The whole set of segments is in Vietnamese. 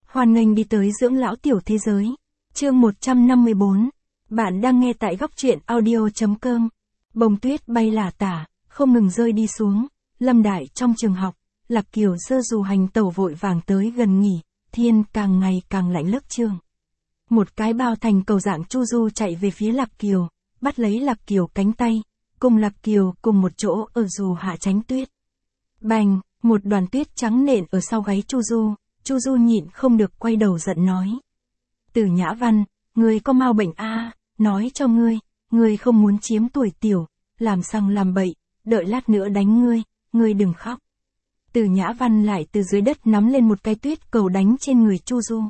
Hoan nghênh đi tới dưỡng lão tiểu thế giới. Chương 154. Bạn đang nghe tại góc truyện audio.com. Bông tuyết bay lả tả, không ngừng rơi đi xuống. Lâm Đại trong trường học, Lạc Kiều giơ dù hành tẩu vội vàng tới gần nghỉ, thiên càng ngày càng lạnh lớp trường. Một cái bao thành cầu dạng chu du chạy về phía Lạc Kiều, bắt lấy Lạc Kiều cánh tay, cùng Lạc Kiều cùng một chỗ ở dù hạ tránh tuyết. Bành, một đoàn tuyết trắng nện ở sau gáy Chu Du nhịn không được quay đầu giận nói. Từ Nhã Văn, ngươi có mau bệnh a, nói cho ngươi không muốn chiếm tuổi tiểu, làm sằng làm bậy, đợi lát nữa đánh ngươi đừng khóc. Từ Nhã Văn lại từ dưới đất nắm lên một cái tuyết cầu đánh trên người Chu Du.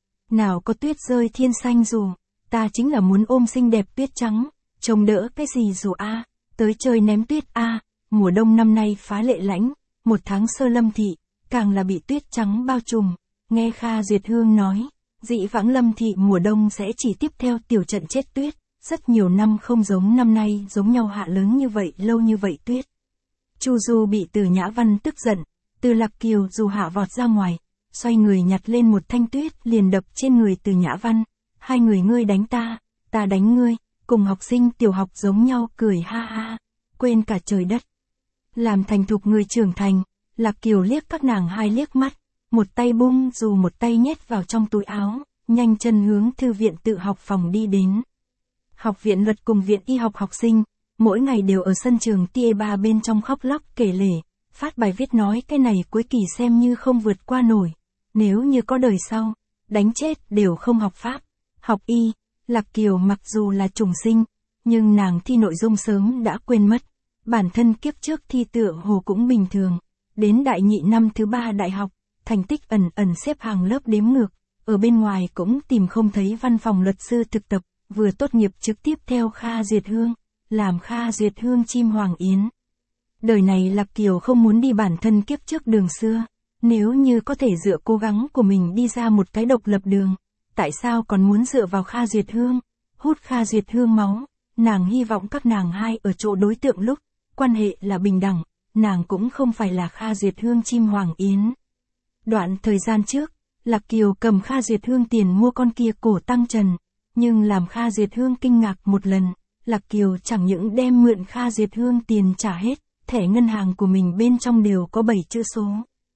Nào có tuyết rơi thiên xanh dù, ta chính là muốn ôm xinh đẹp tuyết trắng, trông đỡ cái gì dù a, tới chơi ném tuyết a, mùa đông năm nay phá lệ lãnh, một tháng sơ Lâm thị, càng là bị tuyết trắng bao trùm. Nghe Kha Duyệt Hương nói, dị vãng Lâm thị mùa đông sẽ chỉ tiếp theo tiểu trận chết tuyết, rất nhiều năm không giống năm nay giống nhau hạ lớn như vậy lâu như vậy tuyết. Chu Du bị Từ Nhã Văn tức giận, từ Lạc Kiều dù hạ vọt ra ngoài, xoay người nhặt lên một thanh tuyết liền đập trên người Từ Nhã Văn. Hai người ngươi đánh ta đánh ngươi, cùng học sinh tiểu học giống nhau cười ha ha, quên cả trời đất. Làm thành thục người trưởng thành, Lạc Kiều liếc các nàng hai liếc mắt, một tay bung dù một tay nhét vào trong túi áo, nhanh chân hướng thư viện tự học phòng đi đến. Học viện luật cùng viện y học học sinh, mỗi ngày đều ở sân trường Tie 3 bên trong khóc lóc kể lể, phát bài viết nói cái này cuối kỳ xem như không vượt qua nổi, nếu như có đời sau, đánh chết đều không học pháp, học y. Lạc Kiều mặc dù là trùng sinh, nhưng nàng thi nội dung sớm đã quên mất, bản thân kiếp trước thi tựa hồ cũng bình thường, đến đại nhị năm thứ 3 đại học, thành tích ẩn xếp hàng lớp đếm ngược, ở bên ngoài cũng tìm không thấy văn phòng luật sư thực tập, vừa tốt nghiệp trực tiếp theo Kha Duyệt Hương, làm Kha Duyệt Hương chim hoàng yến. Đời này Lạc Kiều không muốn đi bản thân kiếp trước đường xưa, nếu như có thể dựa cố gắng của mình đi ra một cái độc lập đường, tại sao còn muốn dựa vào Kha Duyệt Hương, hút Kha Duyệt Hương máu. Nàng hy vọng các nàng hai ở chỗ đối tượng lúc, quan hệ là bình đẳng, nàng cũng không phải là Kha Duyệt Hương chim hoàng yến. Đoạn thời gian trước, Lạc Kiều cầm Kha Duyệt Hương tiền mua con kia cổ tăng trần, nhưng làm Kha Duyệt Hương kinh ngạc một lần, Lạc Kiều chẳng những đem mượn Kha Duyệt Hương tiền trả hết, thẻ ngân hàng của mình bên trong đều có 7 chữ số.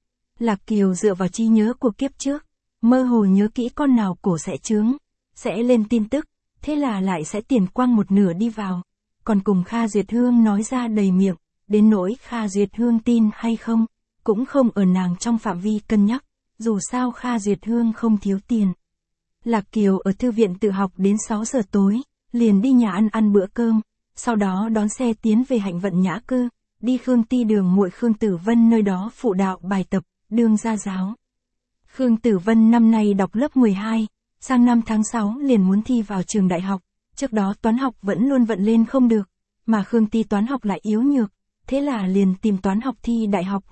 Lạc Kiều dựa vào trí nhớ của kiếp trước, mơ hồ nhớ kỹ con nào cổ sẽ chướng, sẽ lên tin tức, thế là lại sẽ tiền quăng một nửa đi vào, còn cùng Kha Duyệt Hương nói ra đầy miệng, đến nỗi Kha Duyệt Hương tin hay không, cũng không ở nàng trong phạm vi cân nhắc, dù sao Kha Duyệt Hương không thiếu tiền. Lạc Kiều ở thư viện tự học đến 6 giờ tối, liền đi nhà ăn bữa cơm, sau đó đón xe tiến về Hạnh Vận Nhã Cư, đi Khương Ti Đường muội Khương Tử Vân nơi đó phụ đạo bài tập, đương gia giáo. Khương Tử Vân năm nay đọc lớp 12, sang năm tháng 6 liền muốn thi vào trường đại học, trước đó toán học vẫn luôn vận lên không được, mà Khương Ti toán học lại yếu nhược, thế là liền tìm toán học thi đại học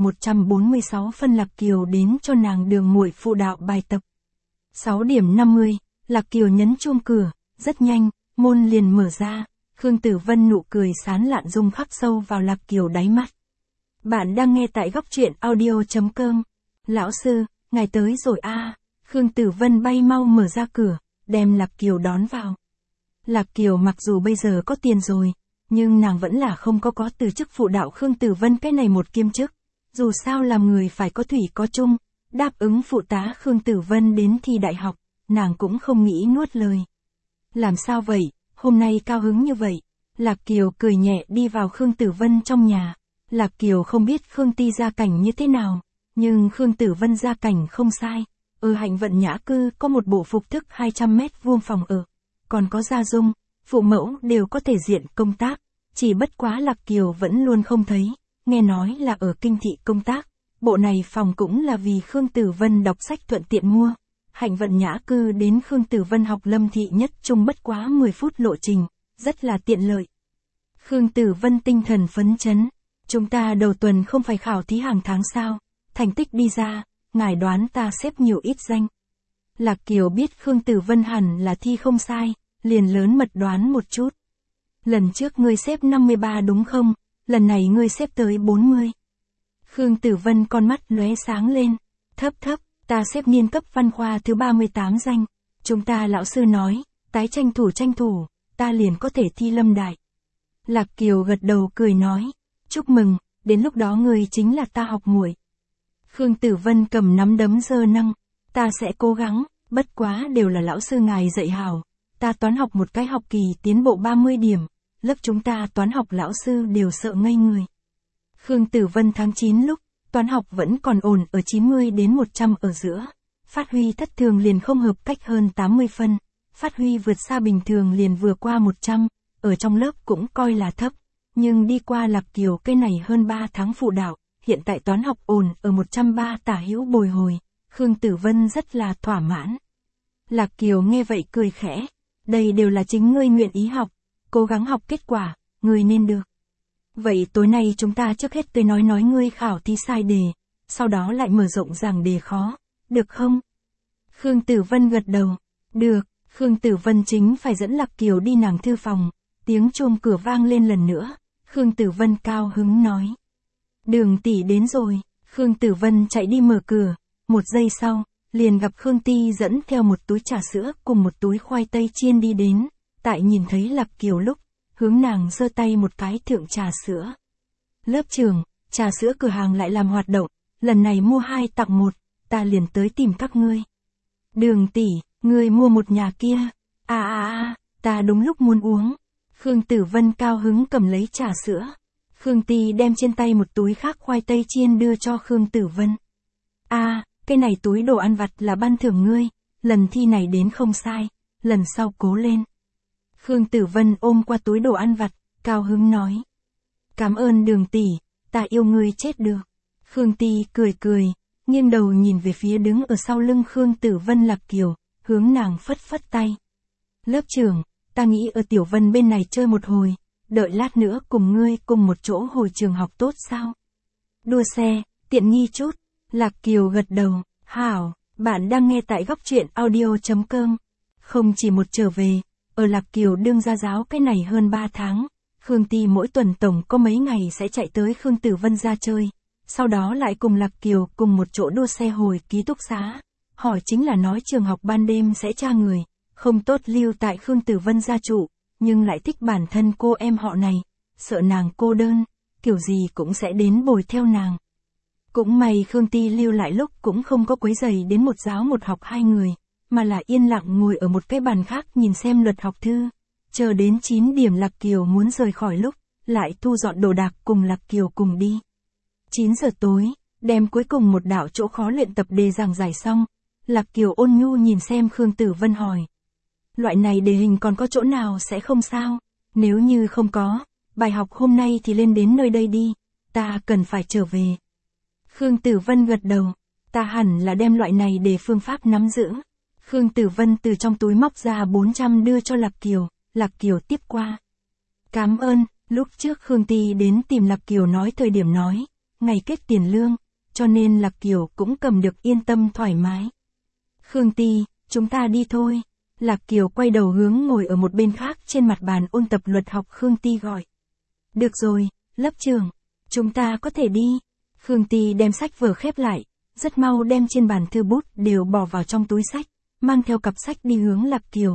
146 phân. Lạc Kiều đến cho nàng đường muội phụ đạo bài tập. 6 điểm 50, Lạc Kiều nhấn chuông cửa, rất nhanh, môn liền mở ra, Khương Tử Vân nụ cười sán lạn rung khắc sâu vào Lạc Kiều đáy mắt. Bạn đang nghe tại góc truyện audio.com. Lão sư, ngài tới rồi a. Khương Tử Vân bay mau mở ra cửa, đem Lạc Kiều đón vào. Lạc Kiều mặc dù bây giờ có tiền rồi, nhưng nàng vẫn là không có từ chức phụ đạo Khương Tử Vân cái này một kiêm chức. Dù sao làm người phải có thủy có chung, đáp ứng phụ tá Khương Tử Vân đến thi đại học, nàng cũng không nghĩ nuốt lời. Làm sao vậy, hôm nay cao hứng như vậy? Lạc Kiều cười nhẹ đi vào Khương Tử Vân trong nhà. Lạc Kiều không biết Khương Ti gia cảnh như thế nào, nhưng Khương Tử Vân gia cảnh không sai. Ở Hạnh Vận Nhã Cư có một bộ phục thức 200 mét vuông phòng ở, còn có gia dung, phụ mẫu đều có thể diện công tác, chỉ bất quá Lạc Kiều vẫn luôn không thấy, nghe nói là ở kinh thị công tác, bộ này phòng cũng là vì Khương Tử Vân đọc sách thuận tiện mua. Hạnh Vận Nhã Cư đến Khương Tử Vân học Lâm thị nhất trung bất quá 10 phút lộ trình, rất là tiện lợi. Khương Tử Vân tinh thần phấn chấn, chúng ta đầu tuần không phải khảo thí hàng tháng sao, thành tích đi ra, ngài đoán ta xếp nhiều ít danh. Lạc Kiều biết Khương Tử Vân hẳn là thi không sai, liền lớn mật đoán một chút. Lần trước ngươi xếp 53 đúng không, lần này ngươi xếp tới 40. Khương Tử Vân con mắt lóe sáng lên, thấp, Ta xếp niên cấp văn khoa thứ 38 danh. Chúng ta lão sư nói, tái tranh thủ, ta liền có thể thi lâm đại. Lạc Kiều gật đầu cười nói, chúc mừng, đến lúc đó người chính là ta học muội. Khương Tử Vân cầm nắm đấm giơ nâng, ta sẽ cố gắng, bất quá đều là lão sư ngài dạy hảo, ta toán học một cái học kỳ tiến bộ 30 điểm, lớp chúng ta toán học lão sư đều sợ ngây người. Khương Tử Vân tháng 9 lúc, toán học vẫn còn ổn ở 90 đến 100 ở giữa, phát huy thất thường liền không hợp cách hơn 80 phân, phát huy vượt xa bình thường liền vừa qua 100, ở trong lớp cũng coi là thấp, nhưng đi qua Lạc Kiều cái này hơn 3 tháng phụ đạo, hiện tại toán học ổn ở 130 tả hữu bồi hồi, Khương Tử Vân rất là thỏa mãn. Lạc Kiều nghe vậy cười khẽ, đây đều là chính ngươi nguyện ý học, cố gắng học kết quả, ngươi nên được. Vậy tối nay chúng ta trước hết tới nói ngươi khảo thi sai đề, sau đó lại mở rộng giảng đề khó, được không? Khương Tử Vân gật đầu, được, Khương Tử Vân chính phải dẫn Lạc Kiều đi nàng thư phòng, tiếng chuông cửa vang lên lần nữa, Khương Tử Vân cao hứng nói. Đường tỷ đến rồi, Khương Tử Vân chạy đi mở cửa, một giây sau, liền gặp Khương Ti dẫn theo một túi trà sữa cùng một túi khoai tây chiên đi đến, tại nhìn thấy Lạc Kiều lúc, hướng nàng giơ tay một cái thượng trà sữa. Lớp trường, trà sữa cửa hàng lại làm hoạt động, lần này mua 2 tặng 1, ta liền tới tìm các ngươi. Đường tỷ, ngươi mua một nhà kia, ta đúng lúc muốn uống. Khương Tử Vân cao hứng cầm lấy trà sữa. Khương Ti đem trên tay một túi khác khoai tây chiên đưa cho Khương Tử Vân. Cái này túi đồ ăn vặt là ban thưởng ngươi, lần thi này đến không sai, lần sau cố lên. Khương Tử Vân ôm qua túi đồ ăn vặt, cao hứng nói. Cảm ơn Đường tỷ, ta yêu ngươi chết được. Khương Ti cười, nghiêng đầu nhìn về phía đứng ở sau lưng Khương Tử Vân Lạc Kiều, hướng nàng phất phất tay. Lớp trưởng, ta nghĩ ở Tiểu Vân bên này chơi một hồi, đợi lát nữa cùng ngươi cùng một chỗ hồi trường học tốt sao? Đua xe, tiện nghi chút. Lạc Kiều gật đầu, hảo, bạn đang nghe tại góc truyện audio.com. Không chỉ một trở về, ở Lạc Kiều đương gia giáo cái này hơn 3 tháng, Khương Ti mỗi tuần tổng có mấy ngày sẽ chạy tới Khương Tử Vân ra chơi, sau đó lại cùng Lạc Kiều cùng một chỗ đua xe hồi ký túc xá. Hỏi chính là nói trường học ban đêm sẽ tra người, không tốt lưu tại Khương Tử Vân gia trụ, nhưng lại thích bản thân cô em họ này, sợ nàng cô đơn, kiểu gì cũng sẽ đến bồi theo nàng. Cũng may Khương Ti lưu lại lúc cũng không có quấy rầy đến một giáo một học 2 người, mà là yên lặng ngồi ở một cái bàn khác nhìn xem luật học thư, chờ đến 9 điểm Lạc Kiều muốn rời khỏi lúc, lại thu dọn đồ đạc cùng Lạc Kiều cùng đi. 9 giờ tối, đem cuối cùng một đạo chỗ khó luyện tập đề giảng giải xong, Lạc Kiều ôn nhu nhìn xem Khương Tử Vân hỏi. Loại này đề hình còn có chỗ nào sẽ không sao? Nếu như không có, bài học hôm nay thì lên đến nơi đây đi, ta cần phải trở về. Khương Tử Vân gật đầu, ta hẳn là đem loại này để phương pháp nắm giữ. Khương Tử Vân từ trong túi móc ra 400 đưa cho Lạc Kiều tiếp qua. Cảm ơn, lúc trước Khương Ti đến tìm Lạc Kiều nói thời điểm nói, ngày kết tiền lương, cho nên Lạc Kiều cũng cầm được yên tâm thoải mái. Khương Ti, chúng ta đi thôi. Lạc Kiều quay đầu hướng ngồi ở một bên khác trên mặt bàn ôn tập luật học Khương Ti gọi. Được rồi, lớp trưởng, chúng ta có thể đi. Khương Ti đem sách vở khép lại, rất mau đem trên bàn thư bút đều bỏ vào trong túi sách, mang theo cặp sách đi hướng Lạc Kiều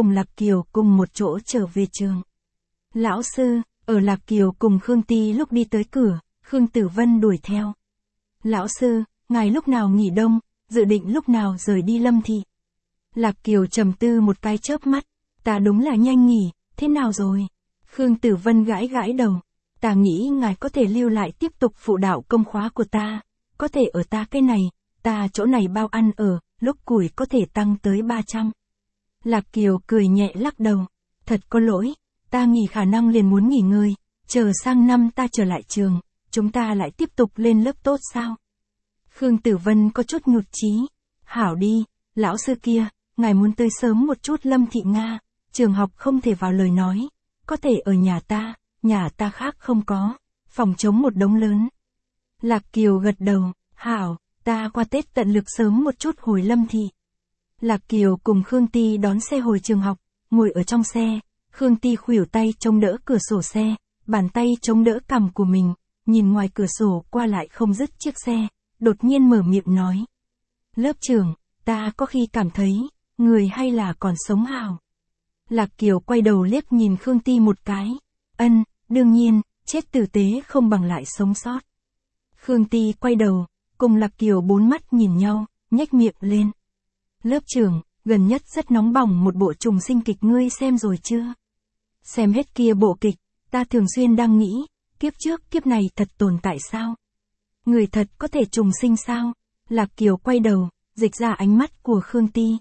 cùng một chỗ trở về trường. Lão sư, ở Lạc Kiều cùng Khương Ti lúc đi tới cửa, Khương Tử Vân đuổi theo. Lão sư, ngài lúc nào nghỉ đông, dự định lúc nào rời đi Lâm thị? Lạc Kiều trầm tư một cái chớp mắt, ta đúng là nhanh nghỉ, thế nào rồi? Khương Tử Vân gãi đầu, ta nghĩ ngài có thể lưu lại tiếp tục phụ đạo công khóa của ta, có thể ở ta cái này, ta chỗ này bao ăn ở, lúc củi có thể tăng tới 300. Lạc Kiều cười nhẹ lắc đầu, thật có lỗi, ta nghỉ khả năng liền muốn nghỉ ngơi, chờ sang năm ta trở lại trường, chúng ta lại tiếp tục lên lớp tốt sao? Khương Tử Vân có chút nhụt chí, hảo đi, lão sư kia, ngài muốn tới sớm một chút Lâm thị Nga, trường học không thể vào lời nói, có thể ở nhà ta khác không có, phòng trống một đống lớn. Lạc Kiều gật đầu, hảo, ta qua Tết tận lực sớm một chút hồi Lâm thị. Lạc Kiều cùng Khương Ti đón xe hồi trường học, ngồi ở trong xe, Khương Ti khuỷu tay chống đỡ cửa sổ xe, bàn tay chống đỡ cằm của mình, nhìn ngoài cửa sổ qua lại không dứt chiếc xe, đột nhiên mở miệng nói. Lớp trưởng, ta có khi cảm thấy, người hay là còn sống hào. Lạc Kiều quay đầu liếc nhìn Khương Ti một cái. Đương nhiên, chết tử tế không bằng lại sống sót. Khương Ti quay đầu, cùng Lạc Kiều bốn mắt nhìn nhau, nhếch miệng lên. Lớp trưởng, gần nhất rất nóng bỏng một bộ trùng sinh kịch ngươi xem rồi chưa? Xem hết kia bộ kịch, ta thường xuyên đang nghĩ, kiếp trước kiếp này thật tồn tại sao? Người thật có thể trùng sinh sao? Lạc Kiều quay đầu, dịch ra ánh mắt của Khương Ti.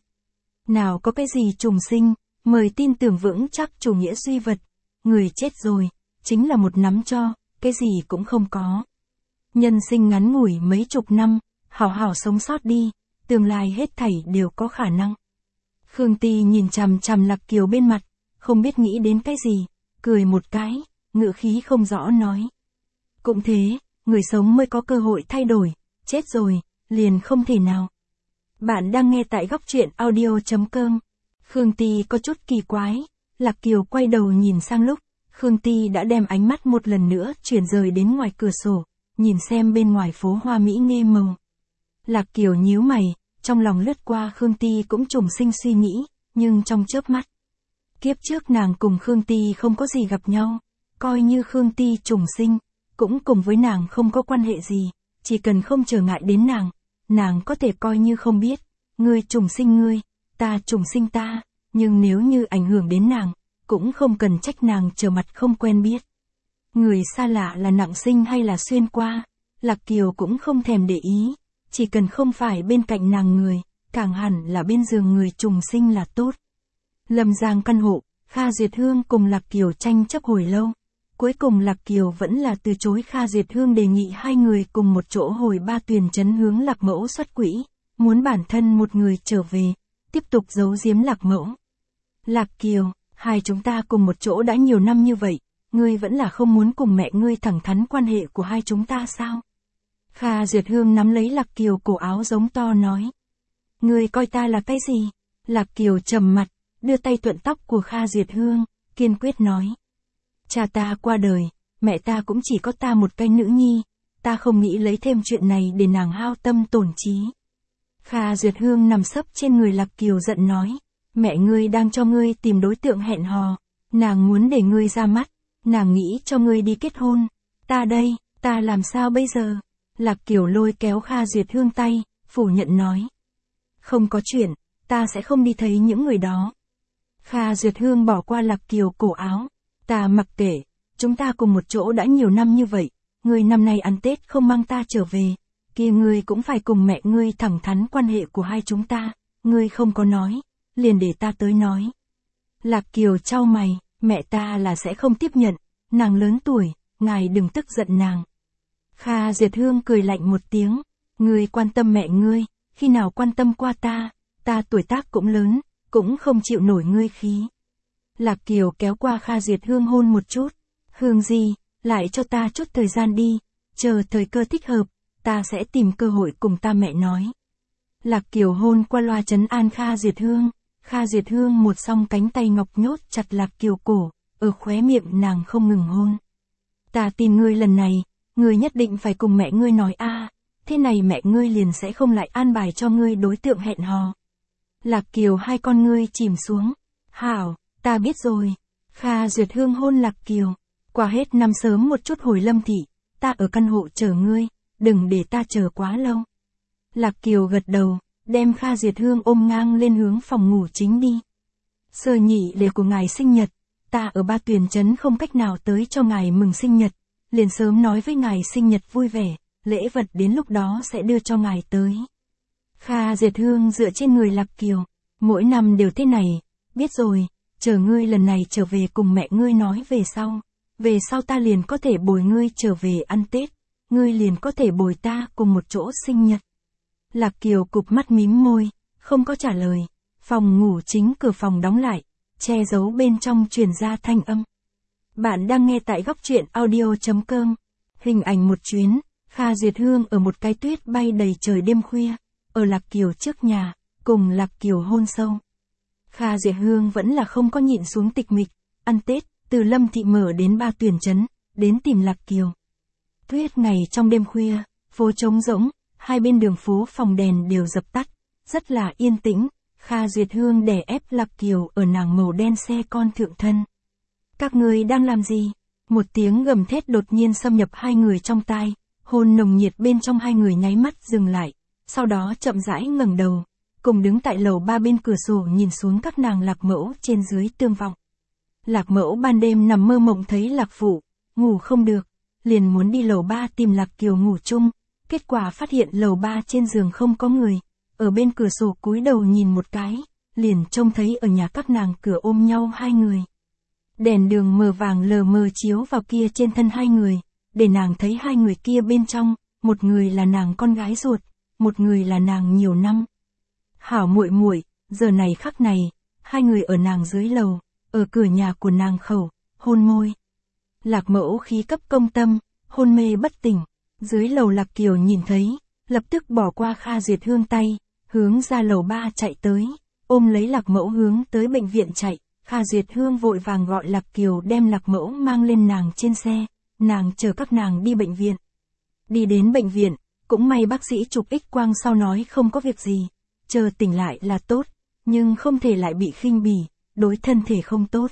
Nào có cái gì trùng sinh, mời tin tưởng vững chắc chủ nghĩa duy vật. Người chết rồi, chính là một nắm tro, cái gì cũng không có. Nhân sinh ngắn ngủi mấy chục năm, hảo hảo sống sót đi, tương lai hết thảy đều có khả năng. Khương Ti nhìn chằm chằm Lạc Kiều bên mặt, không biết nghĩ đến cái gì, cười một cái, ngữ khí không rõ nói. Cũng thế, người sống mới có cơ hội thay đổi, chết rồi, liền không thể nào. Bạn đang nghe tại góc truyện audio.com. Khương Ti có chút kỳ quái, Lạc Kiều quay đầu nhìn sang lúc, Khương Ti đã đem ánh mắt một lần nữa chuyển rời đến ngoài cửa sổ, nhìn xem bên ngoài phố hoa mỹ nghe màu. Lạc Kiều nhíu mày, trong lòng lướt qua Khương Ti cũng trùng sinh suy nghĩ, nhưng trong chớp mắt. Kiếp trước nàng cùng Khương Ti không có gì gặp nhau, coi như Khương Ti trùng sinh, cũng cùng với nàng không có quan hệ gì, chỉ cần không trở ngại đến nàng có thể coi như không biết, ngươi trùng sinh ngươi, ta trùng sinh ta, nhưng nếu như ảnh hưởng đến nàng, cũng không cần trách nàng trở mặt không quen biết. Người xa lạ là nặng sinh hay là xuyên qua, Lạc Kiều cũng không thèm để ý, chỉ cần không phải bên cạnh nàng người, càng hẳn là bên giường người trùng sinh là tốt. Lâm Giang căn hộ, Kha Duyệt Hương cùng Lạc Kiều tranh chấp hồi lâu. Cuối cùng Lạc Kiều vẫn là từ chối Kha Duyệt Hương đề nghị hai người cùng một chỗ hồi Ba Tuyền trấn hướng Lạc Mẫu xuất quỹ, muốn bản thân một người trở về, tiếp tục giấu giếm Lạc Mẫu. Lạc Kiều, hai chúng ta cùng một chỗ đã nhiều năm như vậy, ngươi vẫn là không muốn cùng mẹ ngươi thẳng thắn quan hệ của hai chúng ta sao? Kha Duyệt Hương nắm lấy Lạc Kiều cổ áo giống to nói. Ngươi coi ta là cái gì? Lạc Kiều trầm mặt, đưa tay thuận tóc của Kha Duyệt Hương, kiên quyết nói. Cha ta qua đời, mẹ ta cũng chỉ có ta một cái nữ nhi, ta không nghĩ lấy thêm chuyện này để nàng hao tâm tổn trí. Kha Duyệt Hương nằm sấp trên người Lạc Kiều giận nói, mẹ ngươi đang cho ngươi tìm đối tượng hẹn hò, nàng muốn để ngươi ra mắt, nàng nghĩ cho ngươi đi kết hôn, ta đây, ta làm sao bây giờ? Lạc Kiều lôi kéo Kha Duyệt Hương tay, phủ nhận nói. Không có chuyện, ta sẽ không đi thấy những người đó. Kha Duyệt Hương bỏ qua Lạc Kiều cổ áo. Ta mặc kệ, chúng ta cùng một chỗ đã nhiều năm như vậy, ngươi năm nay ăn Tết không mang ta trở về, kia ngươi cũng phải cùng mẹ ngươi thẳng thắn quan hệ của hai chúng ta, ngươi không có nói, liền để ta tới nói. Lạc Kiều chau mày, mẹ ta là sẽ không tiếp nhận, nàng lớn tuổi, ngài đừng tức giận nàng. Kha Duyệt Hương cười lạnh một tiếng, ngươi quan tâm mẹ ngươi, khi nào quan tâm qua ta tuổi tác cũng lớn, cũng không chịu nổi ngươi khí. Lạc Kiều kéo qua Kha Duyệt Hương hôn một chút. Hương gì, lại cho ta chút thời gian đi, chờ thời cơ thích hợp, ta sẽ tìm cơ hội cùng ta mẹ nói. Lạc Kiều hôn qua loa trấn an Kha Duyệt Hương. Kha Duyệt Hương một song cánh tay ngọc nhốt chặt Lạc Kiều cổ, ở khóe miệng nàng không ngừng hôn. Ta tìm ngươi lần này, ngươi nhất định phải cùng mẹ ngươi nói thế này mẹ ngươi liền sẽ không lại an bài cho ngươi đối tượng hẹn hò. Lạc Kiều hai con ngươi chìm xuống. Hảo. Ta biết rồi. Kha Duyệt Hương hôn Lạc Kiều. Qua hết năm sớm một chút hồi Lâm thị, ta ở căn hộ chờ ngươi, đừng để ta chờ quá lâu. Lạc Kiều gật đầu, đem Kha Duyệt Hương ôm ngang lên hướng phòng ngủ chính đi. Sơ nhị lễ của ngài sinh nhật, ta ở Ba Tuyền trấn không cách nào tới cho ngài mừng sinh nhật, liền sớm nói với ngài sinh nhật vui vẻ, lễ vật đến lúc đó sẽ đưa cho ngài tới. Kha Duyệt Hương dựa trên người Lạc Kiều, mỗi năm đều thế này, biết rồi. Chờ ngươi lần này trở về cùng mẹ ngươi nói về sau ta liền có thể bồi ngươi trở về ăn Tết, ngươi liền có thể bồi ta cùng một chỗ sinh nhật. Lạc Kiều cụp mắt mím môi, không có trả lời, phòng ngủ chính cửa phòng đóng lại, che giấu bên trong truyền ra thanh âm. Bạn đang nghe tại góc truyện audio.com, hình ảnh một chuyến, Kha Duyệt Hương ở một cái tuyết bay đầy trời đêm khuya, ở Lạc Kiều trước nhà, cùng Lạc Kiều hôn sâu. Kha Duyệt Hương vẫn là không có nhịn xuống tịch mịch, ăn Tết, từ Lâm thị mở đến Ba Tuyền trấn, đến tìm Lạc Kiều. Tuyết ngày trong đêm khuya, phố trống rỗng, hai bên đường phố phòng đèn đều dập tắt, rất là yên tĩnh. Kha Duyệt Hương đè ép Lạc Kiều ở nàng màu đen xe con thượng thân. Các ngươi đang làm gì? Một tiếng gầm thét đột nhiên xâm nhập hai người trong tai, hôn nồng nhiệt bên trong hai người nháy mắt dừng lại, sau đó chậm rãi ngẩng đầu, cùng đứng tại lầu 3 bên cửa sổ nhìn xuống các nàng Lạc Mẫu trên dưới tương vọng. Lạc Mẫu ban đêm nằm mơ mộng thấy Lạc Phụ, ngủ không được, liền muốn đi lầu 3 tìm Lạc Kiều ngủ chung, kết quả phát hiện lầu 3 trên giường không có người, ở bên cửa sổ cúi đầu nhìn một cái, liền trông thấy ở nhà các nàng cửa ôm nhau hai người. Đèn đường mờ vàng lờ mờ chiếu vào kia trên thân hai người, để nàng thấy hai người kia bên trong, một người là nàng con gái ruột, một người là nàng nhiều năm. Hảo muội muội, giờ này khắc này, hai người ở nàng dưới lầu, ở cửa nhà của nàng khẩu, hôn môi. Lạc Mẫu khí cấp công tâm, hôn mê bất tỉnh, dưới lầu Lạc Kiều nhìn thấy, lập tức bỏ qua Kha Duyệt Hương tay, hướng ra lầu 3 chạy tới, ôm lấy Lạc Mẫu hướng tới bệnh viện chạy. Kha Duyệt Hương vội vàng gọi Lạc Kiều đem Lạc Mẫu mang lên nàng trên xe, nàng chờ các nàng đi bệnh viện. Đi đến bệnh viện, cũng may bác sĩ chụp X-quang sau nói không có việc gì, chờ tỉnh lại là tốt, nhưng không thể lại bị khinh bỉ, đối thân thể không tốt.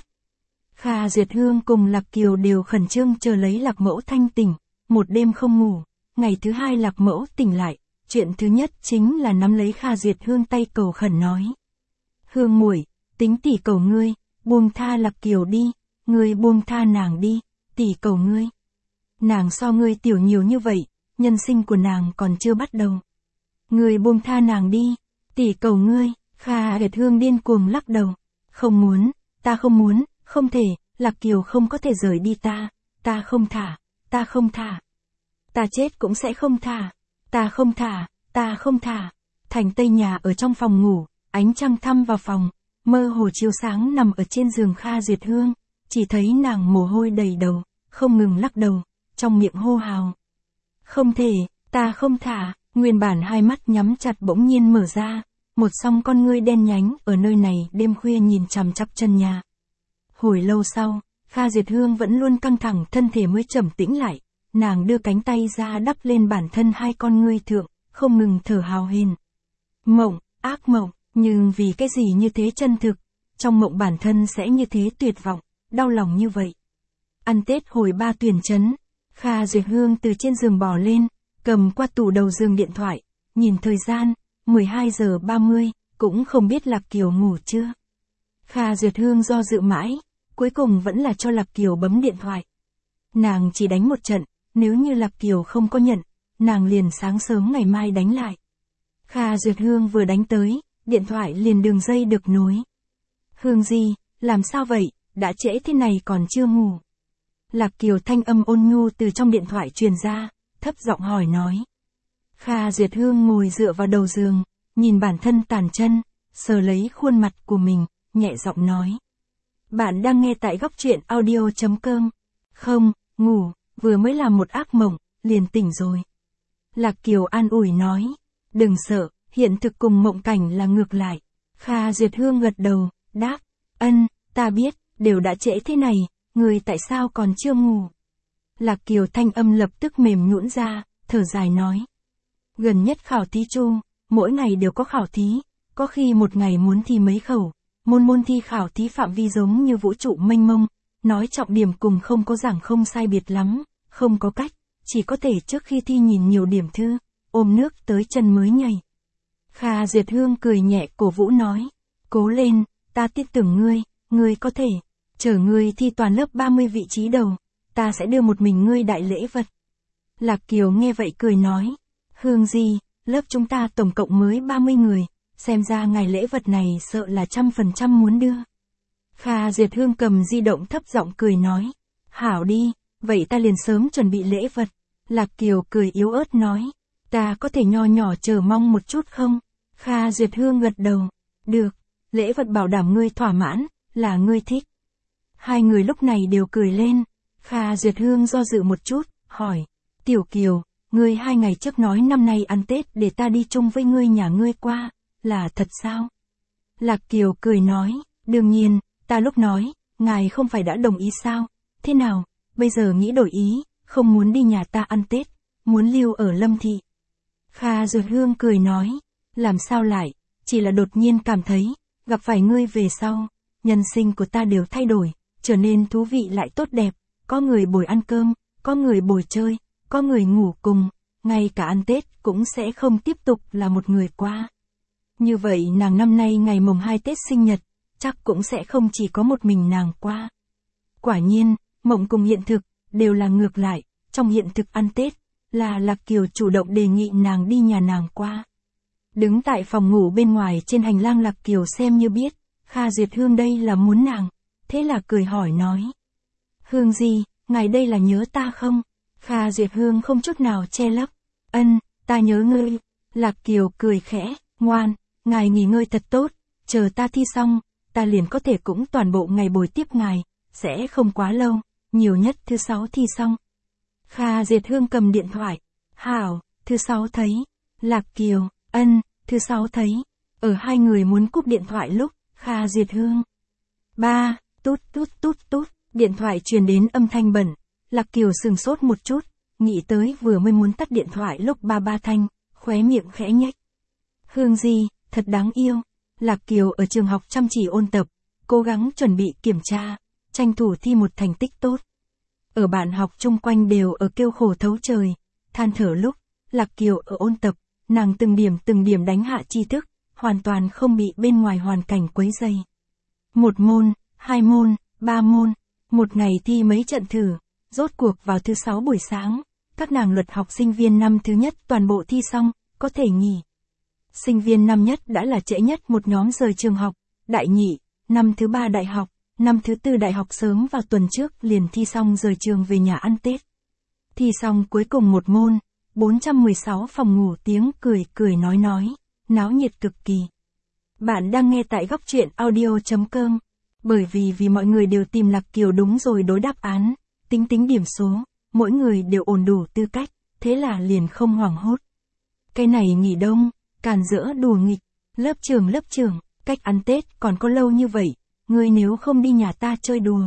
Kha Duyệt Hương cùng Lạc Kiều đều khẩn trương chờ lấy Lạc Mẫu thanh tỉnh, một đêm không ngủ, ngày thứ hai Lạc Mẫu tỉnh lại, chuyện thứ nhất chính là nắm lấy Kha Duyệt Hương tay cầu khẩn nói. Hương muội, tính tỷ cầu ngươi, buông tha Lạc Kiều đi, ngươi buông tha nàng đi, tỷ cầu ngươi. Nàng so ngươi tiểu nhiều như vậy, nhân sinh của nàng còn chưa bắt đầu. Ngươi buông tha nàng đi, tỷ cầu ngươi. Kha Duyệt Hương điên cuồng lắc đầu. Không muốn, ta không muốn, không thể, Lạc Kiều không có thể rời đi ta không thả, ta không thả. Ta chết cũng sẽ không thả, ta không thả, ta không thả. Thành Tây nhà ở trong phòng ngủ, ánh trăng thăm vào phòng, mơ hồ chiếu sáng nằm ở trên giường Kha Duyệt Hương, chỉ thấy nàng mồ hôi đầy đầu, không ngừng lắc đầu, trong miệng hô hào. Không thể, ta không thả, nguyên bản hai mắt nhắm chặt bỗng nhiên mở ra, một song con ngươi đen nhánh ở nơi này đêm khuya nhìn chằm chằm chân nhà. Hồi lâu sau, Kha Duyệt Hương vẫn luôn căng thẳng thân thể mới trầm tĩnh lại, nàng đưa cánh tay ra đắp lên bản thân hai con ngươi thượng, không ngừng thở hào hển. Mộng, ác mộng, nhưng vì cái gì như thế chân thực, trong mộng bản thân sẽ như thế tuyệt vọng, đau lòng như vậy. Ăn Tết hồi 3 Tuyển Chấn, Kha Duyệt Hương từ trên giường bò lên, cầm qua tủ đầu giường điện thoại, nhìn thời gian, 12 giờ 30, cũng không biết Lạc Kiều ngủ chưa. Kha Duyệt Hương do dự mãi, cuối cùng vẫn là cho Lạc Kiều bấm điện thoại. Nàng chỉ đánh một trận, nếu như Lạc Kiều không có nhận, nàng liền sáng sớm ngày mai đánh lại. Kha Duyệt Hương vừa đánh tới, điện thoại liền đường dây được nối. Hương gì, làm sao vậy, đã trễ thế này còn chưa ngủ. Lạc Kiều thanh âm ôn nhu từ trong điện thoại truyền ra, thấp giọng hỏi nói. Kha Duyệt Hương ngồi dựa vào đầu giường, nhìn bản thân tàn chân, sờ lấy khuôn mặt của mình, nhẹ giọng nói. Bạn đang nghe tại góc truyện audio.com. Không, ngủ, vừa mới làm một ác mộng, liền tỉnh rồi. Lạc Kiều an ủi nói. Đừng sợ, hiện thực cùng mộng cảnh là ngược lại. Kha Duyệt Hương gật đầu, đáp. Ân, ta biết, đều đã trễ thế này, người tại sao còn chưa ngủ. Lạc Kiều thanh âm lập tức mềm nhũn ra, thở dài nói. Gần nhất khảo thí chu, mỗi ngày đều có khảo thí, có khi một ngày muốn thi mấy khẩu, môn thi khảo thí phạm vi giống như vũ trụ mênh mông, nói trọng điểm cùng không có giảng không sai biệt lắm, không có cách, chỉ có thể trước khi thi nhìn nhiều điểm thư, ôm nước tới chân mới nhảy. Kha Duyệt Hương cười nhẹ cổ vũ nói, cố lên, ta tin tưởng ngươi có thể, chờ ngươi thi toàn lớp 30 vị trí đầu, ta sẽ đưa một mình ngươi đại lễ vật. Lạc Kiều nghe vậy cười nói, Hương gì, lớp chúng ta tổng cộng mới 30 người, xem ra ngày lễ vật này sợ là 100% muốn đưa. Kha Duyệt Hương cầm di động thấp giọng cười nói, hảo đi, vậy ta liền sớm chuẩn bị lễ vật. Lạc Kiều cười yếu ớt nói, ta có thể nho nhỏ chờ mong một chút không? Kha Duyệt Hương gật đầu, được, lễ vật bảo đảm ngươi thỏa mãn, là ngươi thích. Hai người lúc này đều cười lên, Kha Duyệt Hương do dự một chút, hỏi, Tiểu Kiều, ngươi 2 ngày trước nói năm nay ăn Tết để ta đi chung với ngươi nhà ngươi qua, là thật sao? Lạc Kiều cười nói, đương nhiên, ta lúc nói, ngài không phải đã đồng ý sao, thế nào, bây giờ nghĩ đổi ý, không muốn đi nhà ta ăn Tết, muốn lưu ở Lâm Thị. Kha Duyệt Hương cười nói, làm sao lại, chỉ là đột nhiên cảm thấy, gặp phải ngươi về sau, nhân sinh của ta đều thay đổi, trở nên thú vị lại tốt đẹp, có người bồi ăn cơm, có người bồi chơi, có người ngủ cùng, ngay cả ăn Tết cũng sẽ không tiếp tục là một người qua. Như vậy nàng năm nay ngày mùng 2 Tết sinh nhật, chắc cũng sẽ không chỉ có một mình nàng qua. Quả nhiên, mộng cùng hiện thực, đều là ngược lại, trong hiện thực ăn Tết, là Lạc Kiều chủ động đề nghị nàng đi nhà nàng qua. Đứng tại phòng ngủ bên ngoài trên hành lang Lạc Kiều xem như biết, Kha Duyệt Hương đây là muốn nàng, thế là cười hỏi nói. Hương gì, ngài đây là nhớ ta không? Kha Duyệt Hương không chút nào che lấp. Ân, ta nhớ ngươi. Lạc Kiều cười khẽ, ngoan, ngài nghỉ ngơi thật tốt, chờ ta thi xong, ta liền có thể cũng toàn bộ ngày bồi tiếp ngài, sẽ không quá lâu, nhiều nhất thứ 6 thi xong. Kha Duyệt Hương cầm điện thoại. Hảo, thứ 6 thấy. Lạc Kiều, ân, thứ 6 thấy. Ở hai người muốn cúp điện thoại lúc, Kha Duyệt Hương. Ba, tút tút tút tút, điện thoại truyền đến âm thanh bẩn. Lạc Kiều sừng sốt một chút, nghĩ tới vừa mới muốn tắt điện thoại lúc ba thanh, khóe miệng khẽ nhếch. Hương gì, thật đáng yêu. Lạc Kiều ở trường học chăm chỉ ôn tập, cố gắng chuẩn bị kiểm tra, tranh thủ thi một thành tích tốt. Ở bạn học chung quanh đều ở kêu khổ thấu trời, than thở lúc, Lạc Kiều ở ôn tập, nàng từng điểm đánh hạ tri thức, hoàn toàn không bị bên ngoài hoàn cảnh quấy rầy. Một môn, hai môn, ba môn, một ngày thi mấy trận thử, rốt cuộc vào thứ 6 buổi sáng, các nàng luật học sinh viên năm thứ nhất toàn bộ thi xong, có thể nghỉ. Sinh viên năm nhất đã là trễ nhất một nhóm rời trường học, đại nhị, năm thứ 3 đại học, năm thứ 4 đại học sớm vào tuần trước liền thi xong rời trường về nhà ăn Tết. Thi xong cuối cùng một môn, 416 phòng ngủ tiếng cười nói, náo nhiệt cực kỳ. Bạn đang nghe tại góc truyện audio.com. Bởi vì mọi người đều tìm Lạc Kiều đúng rồi đối đáp án, tính điểm số, mỗi người đều ổn đủ tư cách, thế là liền không hoảng hốt. Cái này nghỉ đông, càn rỡ đùa nghịch, lớp trưởng, cách ăn Tết còn có lâu như vậy, ngươi nếu không đi nhà ta chơi đùa.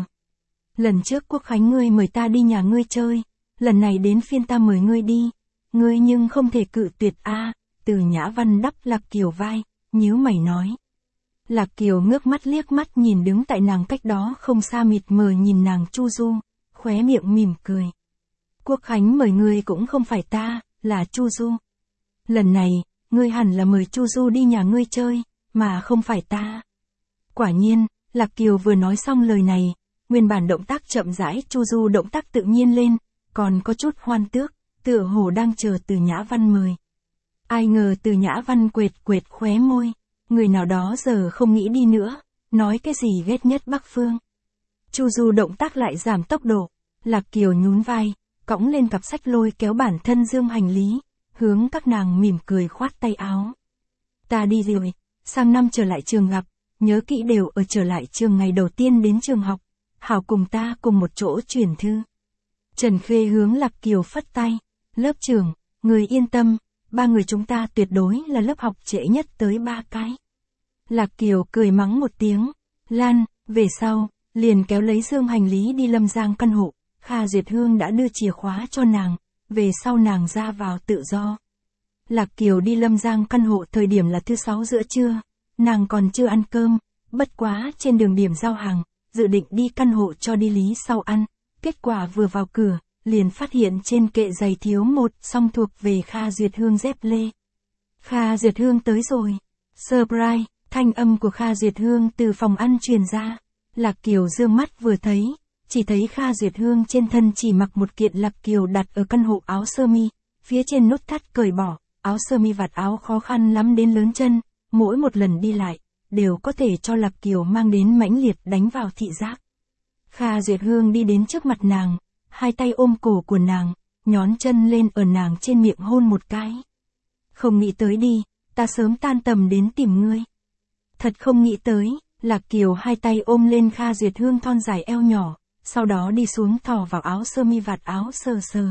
Lần trước Quốc Khánh ngươi mời ta đi nhà ngươi chơi, lần này đến phiên ta mời ngươi đi, ngươi nhưng không thể cự tuyệt a. Từ Nhã Văn đắp Lạc Kiều vai, nhíu mày nói. Lạc Kiều ngước mắt liếc mắt nhìn đứng tại nàng cách đó không xa mịt mờ nhìn nàng Chu Du, khóe miệng mỉm cười. Quốc Khánh mời ngươi cũng không phải ta, là Chu Du. Lần này, ngươi hẳn là mời Chu Du đi nhà ngươi chơi, mà không phải ta. Quả nhiên, Lạc Kiều vừa nói xong lời này, nguyên bản động tác chậm rãi Chu Du động tác tự nhiên lên, còn có chút hoan tước, tựa hồ đang chờ Từ Nhã Văn mời. Ai ngờ Từ Nhã Văn quệt khóe môi, người nào đó giờ không nghĩ đi nữa, nói cái gì ghét nhất Bắc Phương. Chu Du động tác lại giảm tốc độ, Lạc Kiều nhún vai, cõng lên cặp sách lôi kéo bản thân dương hành lý, hướng các nàng mỉm cười khoát tay áo. Ta đi rồi, sang năm trở lại trường gặp, nhớ kỹ đều ở trở lại trường ngày đầu tiên đến trường học, hảo cùng ta cùng một chỗ chuyển thư. Trần Khê hướng Lạc Kiều phất tay, lớp trưởng, người yên tâm, 3 người chúng ta tuyệt đối là lớp học trễ nhất tới 3 cái. Lạc Kiều cười mắng một tiếng, Lan, về sau, liền kéo lấy dương hành lý đi Lâm Giang căn hộ, Kha Duyệt Hương đã đưa chìa khóa cho nàng, về sau nàng ra vào tự do. Lạc Kiều đi Lâm Giang căn hộ thời điểm là thứ 6 giữa trưa, nàng còn chưa ăn cơm, bất quá trên đường điểm giao hàng, dự định đi căn hộ cho đi lý sau ăn, kết quả vừa vào cửa, liền phát hiện trên kệ giày thiếu một song thuộc về Kha Duyệt Hương dép lê. Kha Duyệt Hương tới rồi. Surprise, thanh âm của Kha Duyệt Hương từ phòng ăn truyền ra. Lạc Kiều dương mắt vừa thấy, chỉ thấy Kha Duyệt Hương trên thân chỉ mặc một kiện Lạc Kiều đặt ở căn hộ áo sơ mi, phía trên nút thắt cởi bỏ, áo sơ mi vạt áo khó khăn lắm đến lớn chân, mỗi một lần đi lại, đều có thể cho Lạc Kiều mang đến mãnh liệt đánh vào thị giác. Kha Duyệt Hương đi đến trước mặt nàng, hai tay ôm cổ của nàng, nhón chân lên ở nàng trên miệng hôn một cái. Không nghĩ tới đi, ta sớm tan tầm đến tìm ngươi. Thật không nghĩ tới, Lạc Kiều hai tay ôm lên Kha Duyệt Hương thon dài eo nhỏ, sau đó đi xuống thò vào áo sơ mi vạt áo sờ sờ.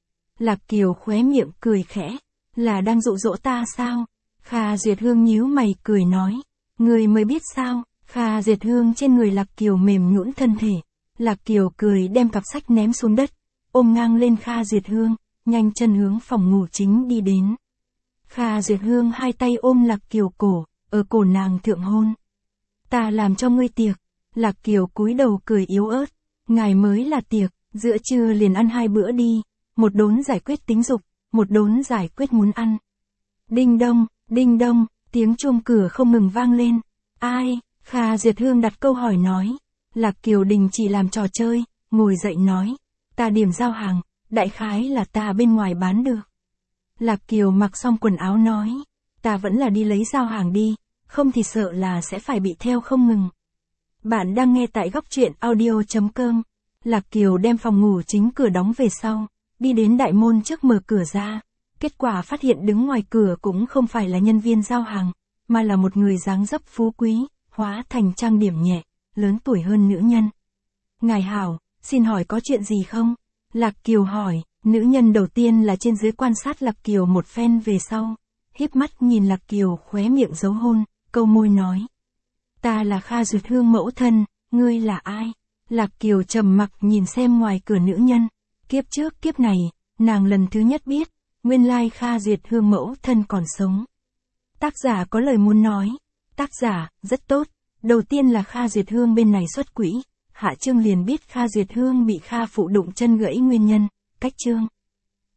Lạc Kiều khóe miệng cười khẽ, là đang dụ dỗ ta sao? Kha Duyệt Hương nhíu mày cười nói, ngươi mới biết sao? Kha Duyệt Hương trên người Lạc Kiều mềm nhũn thân thể. Lạc Kiều cười đem cặp sách ném xuống đất, ôm ngang lên Kha Duyệt Hương, nhanh chân hướng phòng ngủ chính đi đến. Kha Duyệt Hương hai tay ôm Lạc Kiều cổ, ở cổ nàng thượng hôn. Ta làm cho ngươi tiệc. Lạc Kiều cúi đầu cười yếu ớt. Ngài mới là tiệc, giữa trưa liền ăn 2 bữa đi. Một đốn giải quyết tính dục, một đốn giải quyết muốn ăn. Đinh đông, tiếng chuông cửa không ngừng vang lên. Ai? Kha Duyệt Hương đặt câu hỏi nói. Lạc Kiều đình chỉ làm trò chơi, ngồi dậy nói. Ta điểm giao hàng, đại khái là ta bên ngoài bán được. Lạc Kiều mặc xong quần áo nói. Ta vẫn là đi lấy giao hàng đi, không thì sợ là sẽ phải bị theo không ngừng. Bạn đang nghe tại góc truyện audio.com. Lạc Kiều đem phòng ngủ chính cửa đóng về sau, đi đến đại môn trước mở cửa ra. Kết quả phát hiện đứng ngoài cửa cũng không phải là nhân viên giao hàng, mà là một người dáng dấp phú quý, hóa thành trang điểm nhẹ, lớn tuổi hơn nữ nhân. Ngài hảo, xin hỏi có chuyện gì không? Lạc Kiều hỏi, nữ nhân đầu tiên là trên dưới quan sát Lạc Kiều một phen về sau. Híp mắt nhìn Lạc Kiều khóe miệng dấu hôn, câu môi nói. Ta là Kha Duyệt Hương mẫu thân, ngươi là ai? Lạc Kiều trầm mặc nhìn xem ngoài cửa nữ nhân. Kiếp trước kiếp này, nàng lần thứ nhất biết, nguyên lai Kha Duyệt Hương mẫu thân còn sống. Tác giả có lời muốn nói. Tác giả, rất tốt. Đầu tiên là Kha Duyệt Hương bên này xuất quỹ. Hạ chương liền biết Kha Duyệt Hương bị Kha phụ đụng chân gãy nguyên nhân. Cách chương.